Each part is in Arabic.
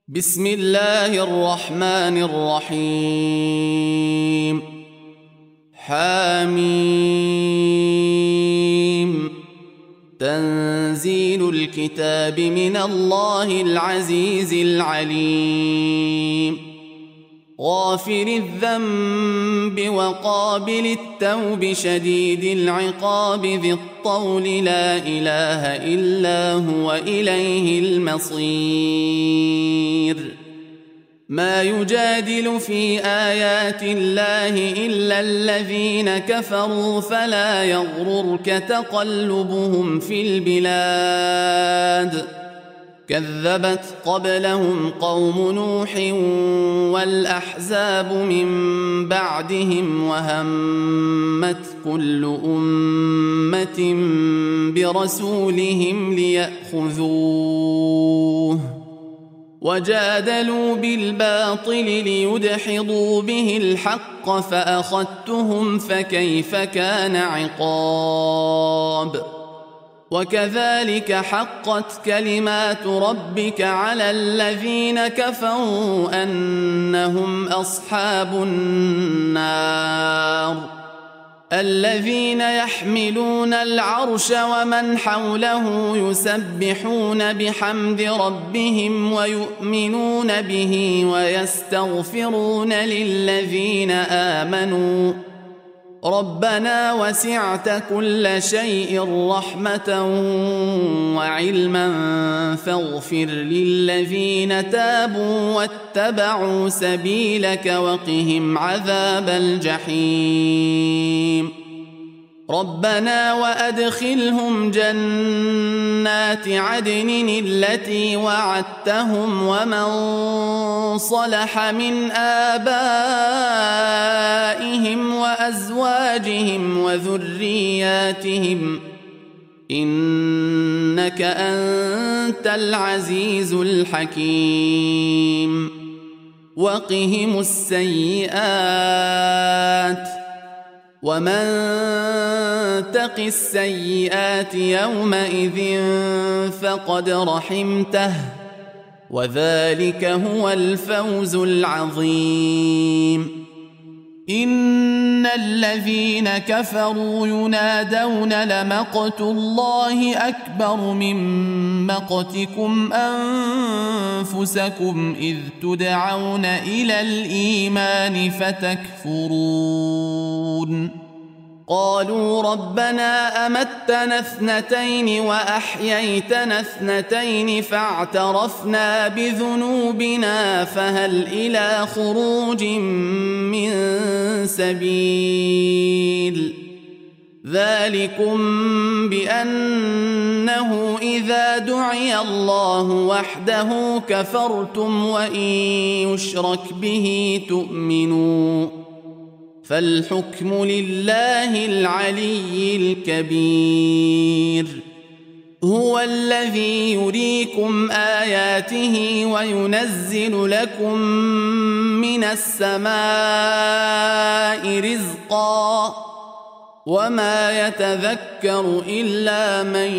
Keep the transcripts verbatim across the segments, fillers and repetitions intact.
بسم الله الرحمن الرحيم. حميم. تنزيل الكتاب من الله العزيز العليم. غافر الذنب وقابل التوب شديد العقاب ذي الطول لا إله إلا هو إليه المصير. ما يجادل في آيات الله إلا الذين كفروا فلا يغررك تقلبهم في البلاد. كذبت قبلهم قوم نوح والأحزاب من بعدهم وهمت كل أمة برسولهم ليأخذوه وجادلوا بالباطل ليدحضوا به الحق فأخذتهم فكيف كان عقاب. وكذلك حقت كلمات ربك على الذين كفروا أنهم أصحاب النار. الذين يحملون العرش ومن حوله يسبحون بحمد ربهم ويؤمنون به ويستغفرون للذين آمنوا ربنا وسعت كل شيء رحمة وعلما فاغفر للذين تابوا واتبعوا سبيلك وقهم عذاب الجحيم. ربنا وأدخلهم جنات عدن التي وعدتهم ومن صلح من آبائهم وأزواجهم وذرياتهم إنك أنت العزيز الحكيم. وقهم السيئات ومن تق السيئات يومئذ فقد رحمته وذلك هو الفوز العظيم. إن الذين كفروا ينادون لمقت الله أكبر من مقتكم أنفسكم إذ تدعون إلى الإيمان فتكفرون. قالوا ربنا أمتنا اثنتين وأحييتنا اثنتين فاعترفنا بذنوبنا فهل إلى خروج من سبيل. ذلكم بأنه إذا دعي الله وحده كفرتم وإن يشرك به تؤمنوا فالحكم لله العلي الكبير. هو الذي يريكم آياته وينزل لكم من السماء رزقا وما يتذكر إلا من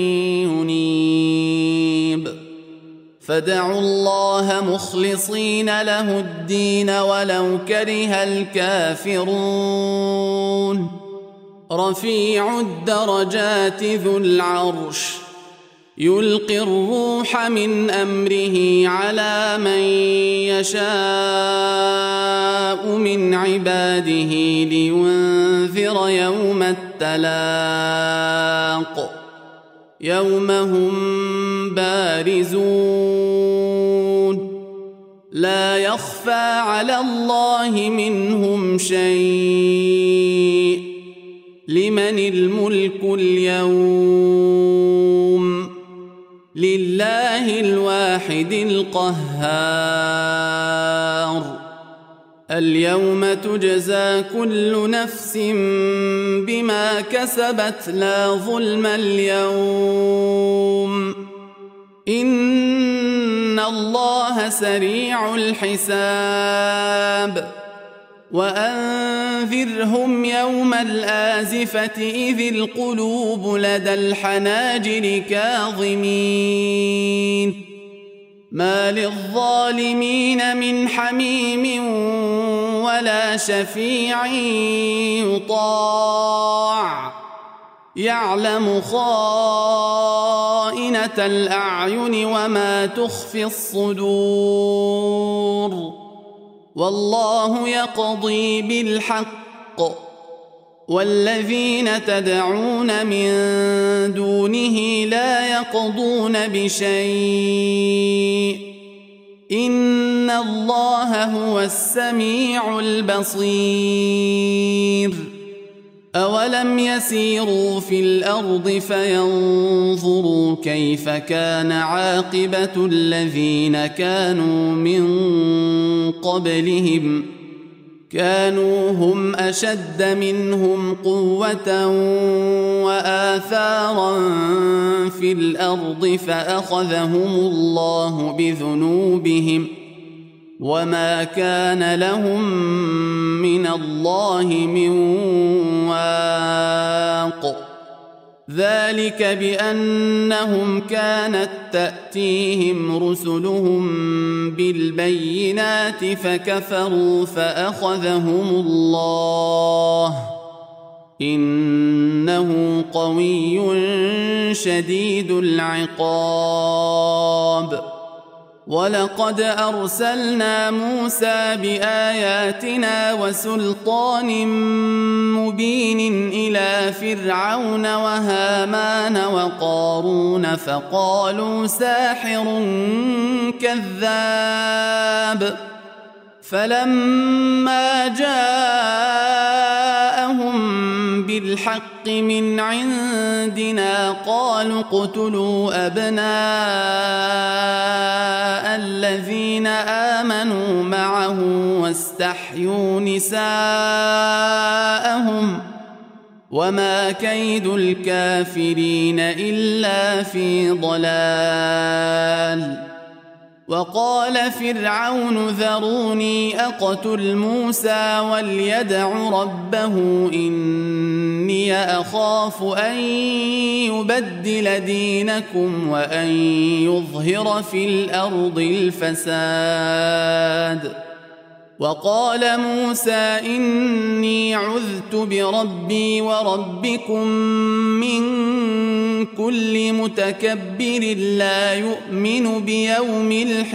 ينيب. فادعوا الله مخلصين له الدين ولو كره الكافرون. رفيع الدرجات ذو العرش يلقي الروح من أمره على من يشاء من عباده لينذر يوم التلاق يوم هم بارزون لا يخفى على الله منهم شيء. لمن الملك اليوم لله الواحد القهار. اليوم تجزى كل نفس بما كسبت لا ظلم اليوم إن الله سريع الحساب. وأنذرهم يوم الآزفة إذ القلوب لدى الحناجر كاظمين ما للظالمين من حميم ولا شفيع يطاع يعلم خائنة الأعين وما تخفي الصدور والله يقضي بالحق والذين تدعون من دونه لا يقضون بشيء إن الله هو السميع البصير أولم يسيروا في الأرض فينظروا كيف كان عاقبة الذين كانوا من قبلهم كانوا هم أشد منهم قوة وآثارا في الأرض فأخذهم الله بذنوبهم وما كان لهم من الله من واق ذلك بأنهم كانت تأتيهم رسلهم بالبينات فكفروا فأخذهم الله إنه قوي شديد العقاب ولقد أرسلنا موسى بآياتنا وسلطان مبين إلى فرعون وهامان وقارون فقالوا ساحر كذاب فلما جاءهم بالحق من عندنا قالوا اقتلوا أبناء الذين آمنوا معه واستحيوا نساءهم وما كيد الكافرين إلا في ضلال وقال فرعون ذروني أقتل موسى وليدع ربه إني أخاف أن يبدل دينكم وأن يظهر في الأرض الفساد وقال موسى إني عذت بربي وربكم من كل متكبر لا يؤمن بيوم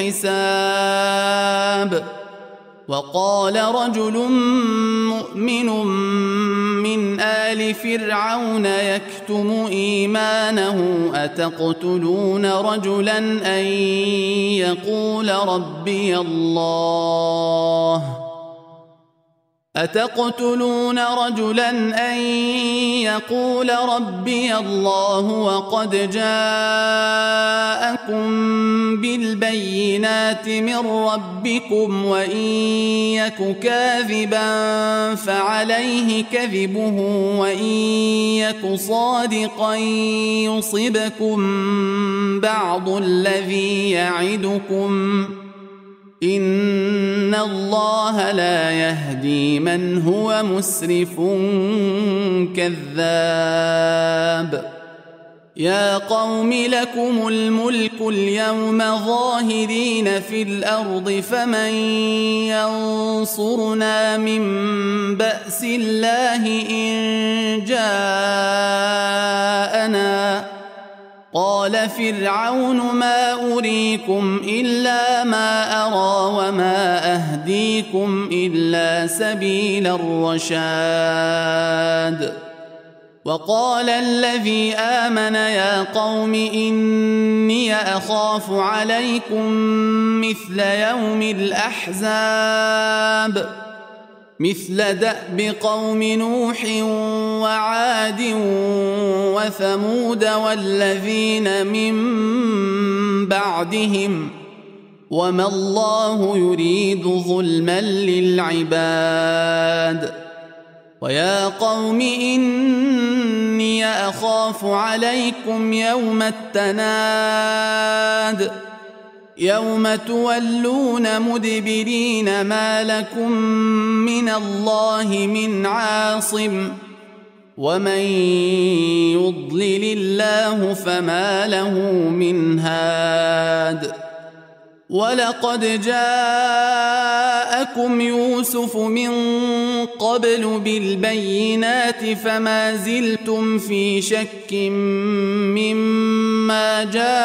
الحساب وقال رجل مؤمن من آل فرعون يكتم إيمانه أتقتلون رجلا أن يقول ربي الله أتقتلون رجلا أن يقول ربي الله وقد جاءكم بالبينات من ربكم وإن يك كاذبا فعليه كذبه وإن يك صادقا يصبكم بعض الذي يعدكم إن الله لا يهدي من هو مسرف كذاب يا قوم لكم الملك اليوم ظاهرين في الأرض فمن ينصرنا من بأس الله إن جاءنا قال فرعون ما أريكم إلا ما أرى وما أهديكم إلا سبيل الرشاد وقال الذي آمن يا قوم إني أخاف عليكم مثل يوم الأحزاب مثل دأب قوم نوح وعاد وثمود والذين من بعدهم وما الله يريد ظلما للعباد ويا قوم إني أخاف عليكم يوم التناد يوم تولون مدبرين ما لكم من الله من عاصم ومن يضلل الله فما له من هاد ولقد جاءكم يوسف من قبل بالبينات فما زلتم في شك مما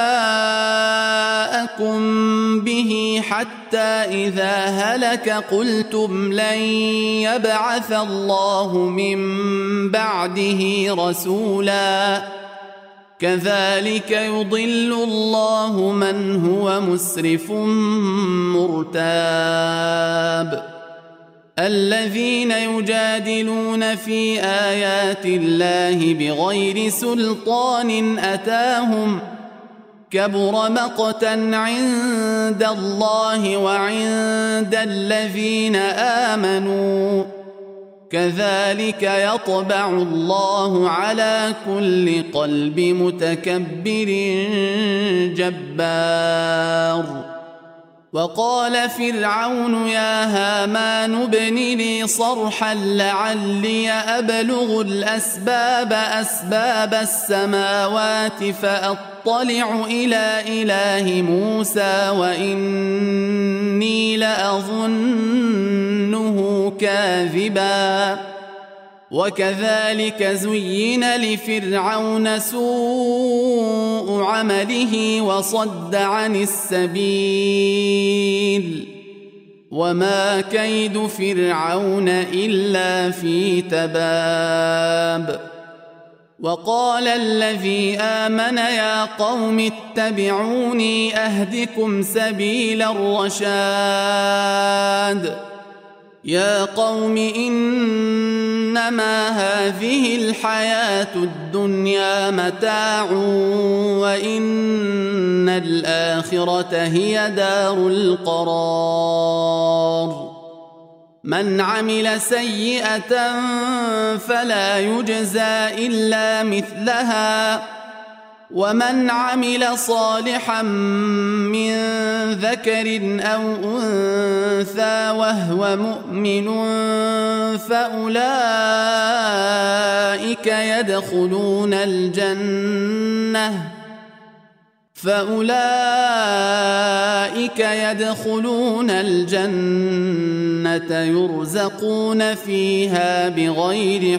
جاءكم به حتى إذا هلك قلتم لن يبعث الله من بعده رسولا كذلك يضل الله من هو مسرف مرتاب الذين يجادلون في آيات الله بغير سلطان أتاهم كبر مقتا عند الله وعند الذين آمنوا كذلك يطبع الله على كل قلب متكبر جبار وقال فرعون يا هامان ابن لي صرحا لعلي أبلغ الأسباب أسباب السماوات فأطلع إلى إله موسى وإني لأظنه كاذبا وكذلك زين لفرعون سوء عمله وصد عن السبيل وما كيد فرعون إلا في تباب وقال الذي آمن يا قوم اتبعوني أهدكم سبيل الرشاد يا قوم إنما هذه الحياة الدنيا متاع وإن الآخرة هي دار القرار من عمل سيئة فلا يجزى إلا مثلها ومن عمل صالحا من ذكر أو أنثى وهو مؤمن فأولئك يدخلون الجنة فأولئك يدخلون الجنة يرزقون فيها بغير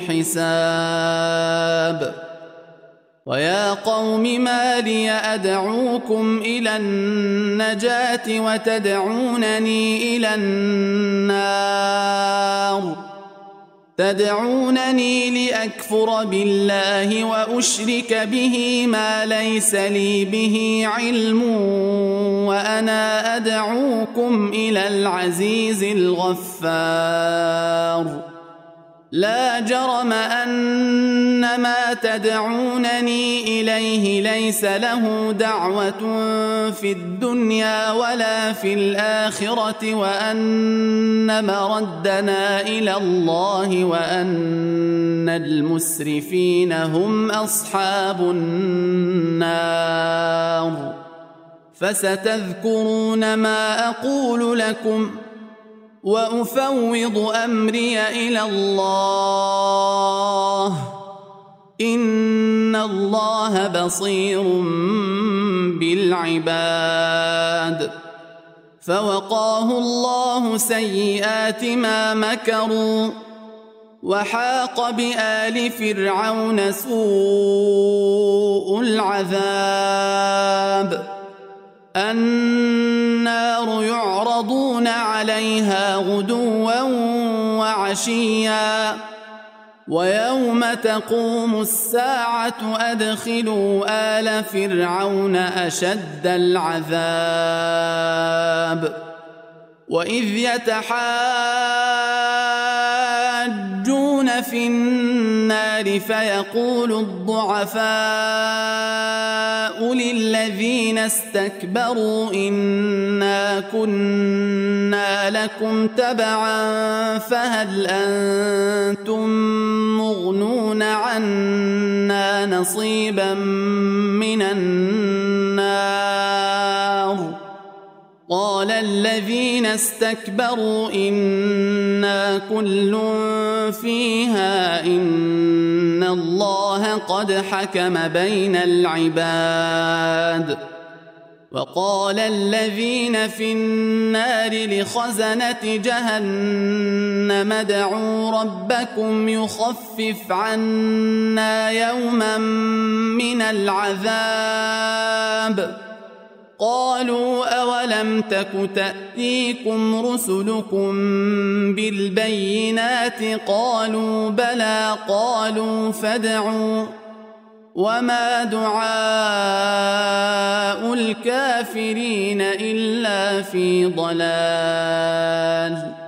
حساب ويا قوم ما لي أدعوكم إلى النجاة وتدعونني إلى النار تدعونني لأكفر بالله وأشرك به ما ليس لي به علم وأنا أدعوكم إلى العزيز الغفار لا جرم أن ما تدعونني إليه ليس له دعوة في الدنيا ولا في الآخرة وأن مردنا إلى الله وأن المسرفين هم أصحاب النار فستذكرون ما أقول لكم وأفوض أمري إلى الله إن الله بصير بالعباد فوقاه الله سيئات ما مكروا وحاق بآل فرعون سوء العذاب النار يعرضون عليها غدوا وعشيا ويوم تقوم الساعة أدخلوا آل فرعون أشد العذاب وإذ يتحاجون في النار فيقول الضعفاء للذين استكبروا إنا كنا لكم تبعا فهل أنتم مغنون عنا نصيبا من النار قال الذين استكبروا إنا كل فيها إن الله قد حكم بين العباد وقال الذين في النار لخزنة جهنم ادعوا ربكم يخفف عنا يوما من العذاب قالوا أولم تك تأتيكم رسلكم بالبينات قالوا بلى قالوا فادعوا وما دعاء الكافرين إلا في ضلال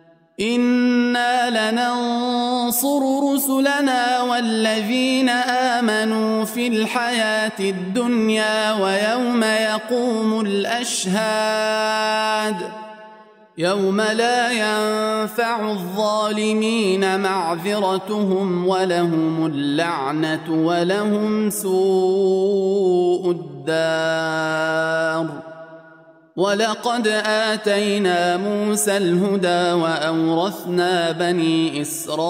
إنا لننصر رسلنا والذين آمنوا في الحياة الدنيا ويوم يقوم الأشهاد يوم لا ينفع الظالمين معذرتهم ولهم اللعنة ولهم سوء الدار ولقد آتينا موسى الهدى وأورثنا بني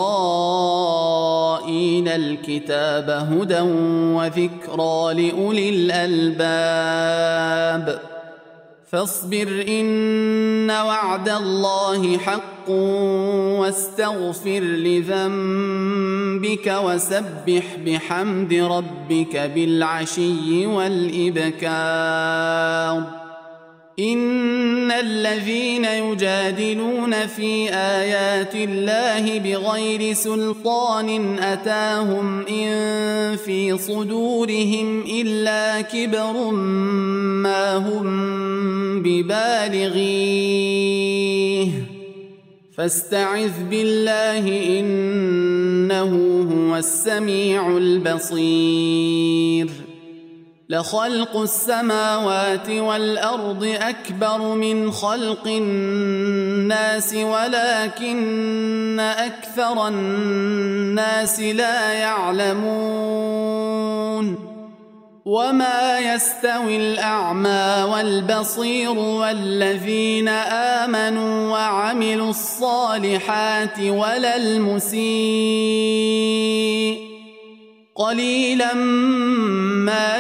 إسرائيل الكتاب هدى وذكرى لأولي الألباب فاصبر إن وعد الله حق واستغفر لذنبك وسبح بحمد ربك بالعشي والإبكار إن الذين يجادلون في آيات الله بغير سلطان أتاهم إن في صدورهم إلا كبر ما هم ببالغيه فاستعذ بالله إنه هو السميع البصير لخلق السماوات والأرض أكبر من خلق الناس ولكن أكثر الناس لا يعلمون وما يستوي الأعمى والبصير والذين آمنوا وعملوا الصالحات ولا المسيء قليلا ما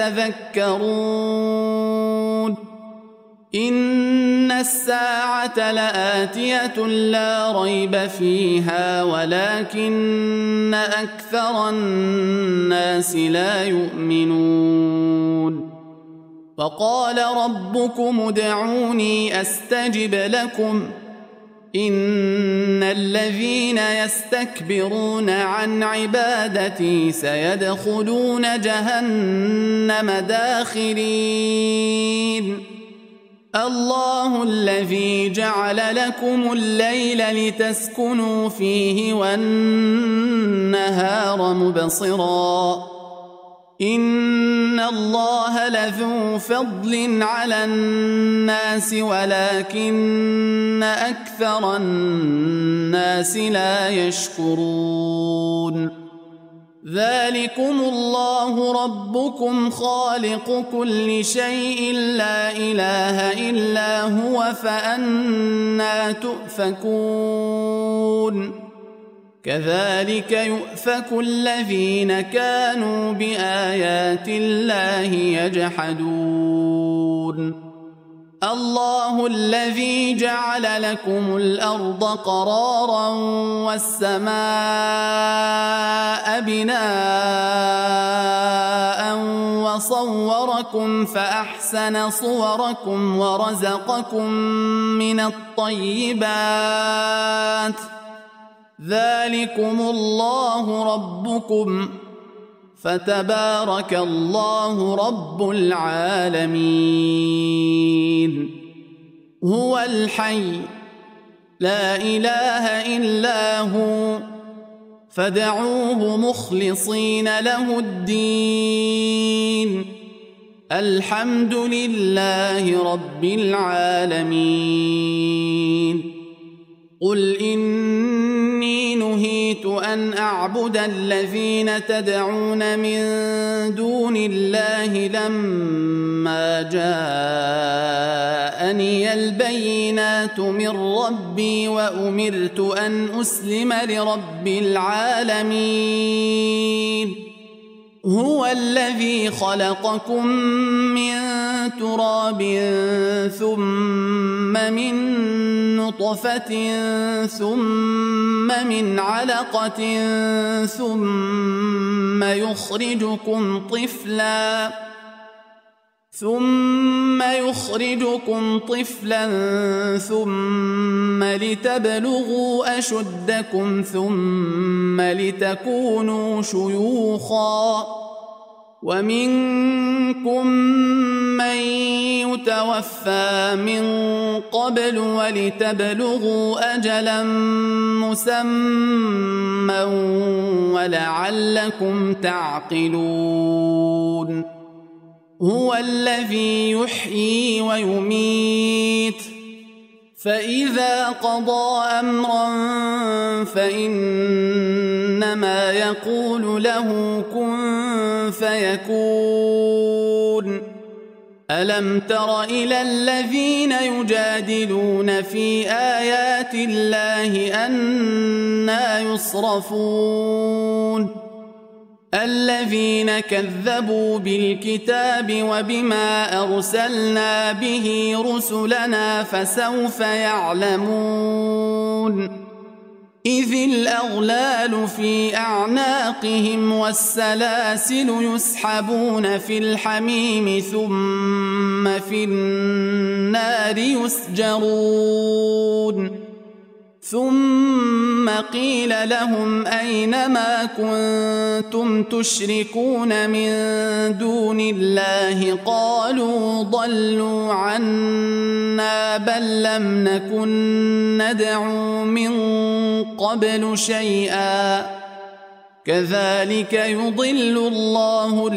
يتذكرون إن الساعة لآتية لا ريب فيها ولكن أكثر الناس لا يؤمنون وقال ربكم ادعوني أستجب لكم إن الذين يستكبرون عن عبادتي سيدخلون جهنم داخرين الله الذي جعل لكم الليل لتسكنوا فيه والنهار مبصرا إن الله لذو فضل على الناس ولكن أكثر الناس لا يشكرون ذلكم الله ربكم خالق كل شيء لا إله إلا هو فأنى تؤفكون كذلك يؤفك الذين كانوا بآيات الله يجحدون الله الذي جعل لكم الأرض قرارا والسماء بناء وصوركم فأحسن صوركم ورزقكم من الطيبات ذلكم الله ربكم فتبارك الله رب العالمين هو الحي لا إله إلا هو فادعوه مخلصين له الدين الحمد لله رب العالمين قل إني نهيت أن أعبد الذين تدعون من دون الله لما جاءني البينات من ربي وأمرت أن أسلم لرب العالمين هو الذي خلقكم من تراب ثم من نطفة ثم من علقة ثم يخرجكم طفلا ثم يخرجكم طفلا ثم لتبلغوا أشدكم ثم لتكونوا شيوخا ومنكم من يتوفى من قبل ولتبلغوا أجلا مسمى ولعلكم تعقلون هو الذي يحيي ويميت فإذا قضى أمرا فإنما يقول له كن فيكون ألم تر إلى الذين يجادلون في آيات الله أنى يصرفون الذين كذبوا بالكتاب وبما أرسلنا به رسلنا فسوف يعلمون إذ الأغلال في أعناقهم والسلاسل يسحبون في الحميم ثم في النار يسجرون ثم قيل لهم أين ما كنتم تشركون من دون الله قالوا ضلوا عنا بل لم نكن ندعو من قبل شيئا كذلك يضل الله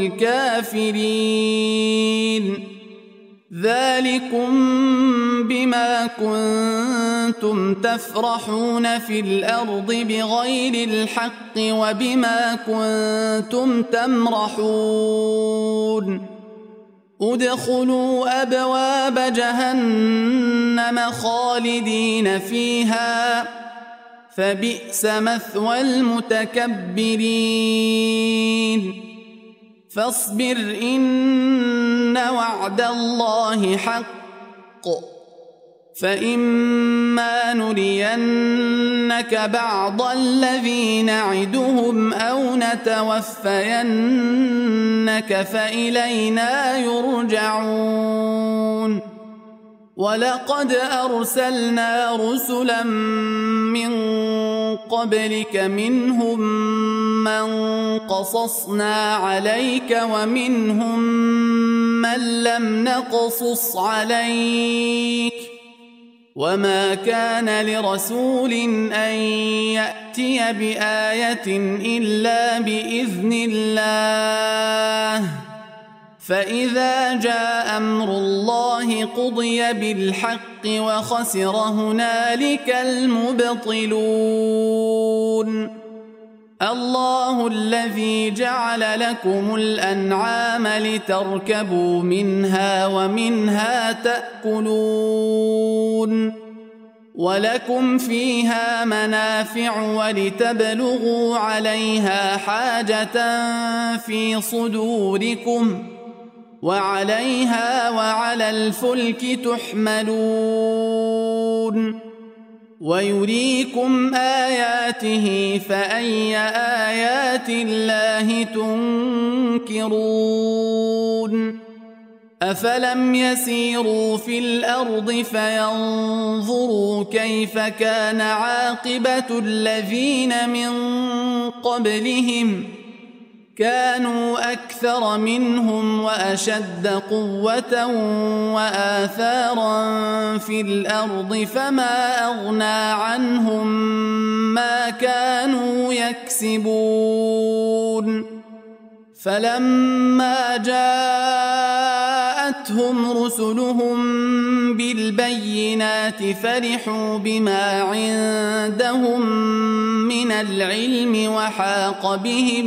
الكافرين ذلكم بما كنتم تفرحون في الأرض بغير الحق وبما كنتم تمرحون ادخلوا أبواب جهنم خالدين فيها فبئس مثوى المتكبرين فاصبر إن وعد الله حق فإما نرينك بعض الذي نعدهم أو نتوفينك فإلينا يرجعون ولقد أرسلنا رسلا من قبلك منهم من قصصنا عليك ومنهم من لم نقصص عليك وما كان لرسول أن يأتي بآية إلا بإذن الله فإذا جاء أمر الله قضي بالحق وخسر هنالك المبطلون الله الذي جعل لكم الأنعام لتركبوا منها ومنها تأكلون ولكم فيها منافع ولتبلغوا عليها حاجة في صدوركم وعليها وعلى الفلك تحملون ويريكم آياته فأي آيات الله تنكرون أفلم يسيروا في الأرض فينظروا كيف كان عاقبة الذين من قبلهم كانوا أكثر منهم وأشد قوة وآثارا في الأرض فما أغنى عنهم ما كانوا يكسبون فلما جاءتهم رسلهم بالبينات فرحوا بما عندهم من العلم وحاق بهم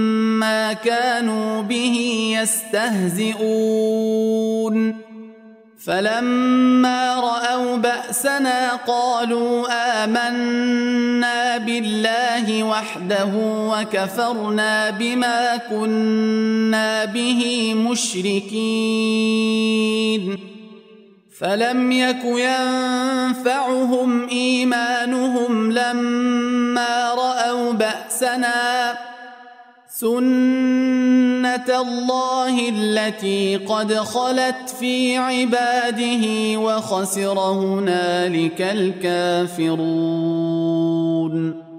ما كانوا به يستهزئون فلما رأوا بأسنا قالوا آمنا بالله وحده وكفرنا بما كنا به مشركين فلم يك ينفعهم إيمانهم لما رأوا بأسنا سنة الله التي قد خلت في عباده وخسر هنالك الكافرون.